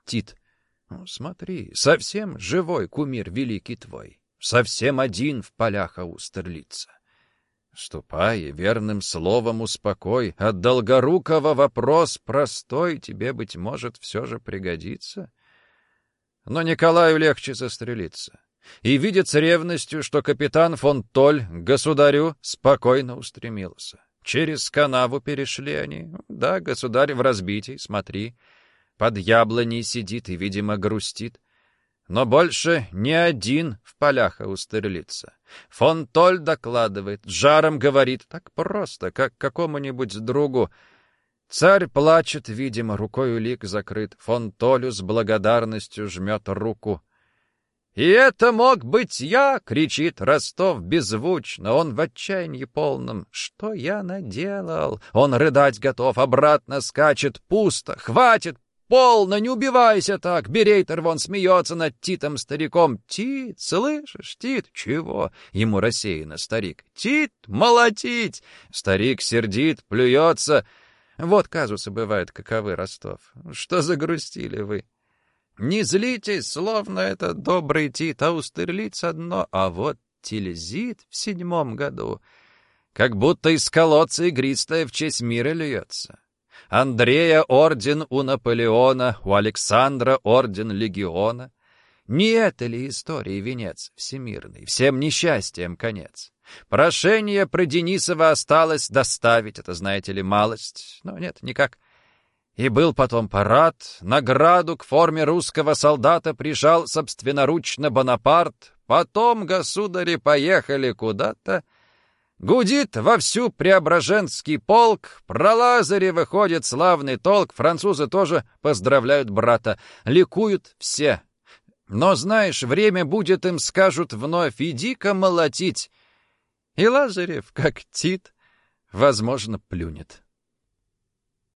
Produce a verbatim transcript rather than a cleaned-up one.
Тит. Ну, смотри, совсем живой кумир великий твой, совсем один в полях Аустерлица. Ступай и верным словом успокой, от Долгорукова вопрос простой тебе, быть может, все же пригодится. Но Николаю легче застрелиться. И видит с ревностью, что капитан фон Толь к государю спокойно устремился. Через канаву перешли они. Да, государь в разбитии, смотри. Под яблоней сидит и, видимо, грустит. Но больше не один в полях Аустерлица. Фон Толь докладывает, жаром говорит, так просто, как какому-нибудь другу. Царь плачет, видимо, рукой улик закрыт. Фон Толю с благодарностью жмет руку. «И это мог быть я!» — кричит Ростов беззвучно. Он в отчаянии полном. «Что я наделал?» Он рыдать готов, обратно скачет. «Пусто! Хватит! Полно! Не убивайся так!» Берейтер вон смеется над Титом-стариком. «Тит, слышишь, Тит?» «Чего?» Ему рассеянно старик. «Тит, молотить!» Старик сердит, плюется. Вот казусы бывают каковы, Ростов. Что загрустили вы? Не злитесь, словно это добрый Тит, Аустерлиц одно, а вот Тильзит в седьмом году. Как будто из колодца игристая в честь мира льется. Андрея орден у Наполеона, у Александра орден легиона. Не это ли истории венец всемирный, всем несчастьем конец? Прошение про Денисова осталось доставить, это, знаете ли, малость, но нет, никак. И был потом парад, награду к форме русского солдата прижал собственноручно Бонапарт, потом государи поехали куда-то. Гудит вовсю Преображенский полк, про Лазаря выходит славный толк, французы тоже поздравляют брата, ликуют все. Но, знаешь, время будет, им скажут вновь, иди-ка молотить. И Лазарев, как Тит, возможно, плюнет.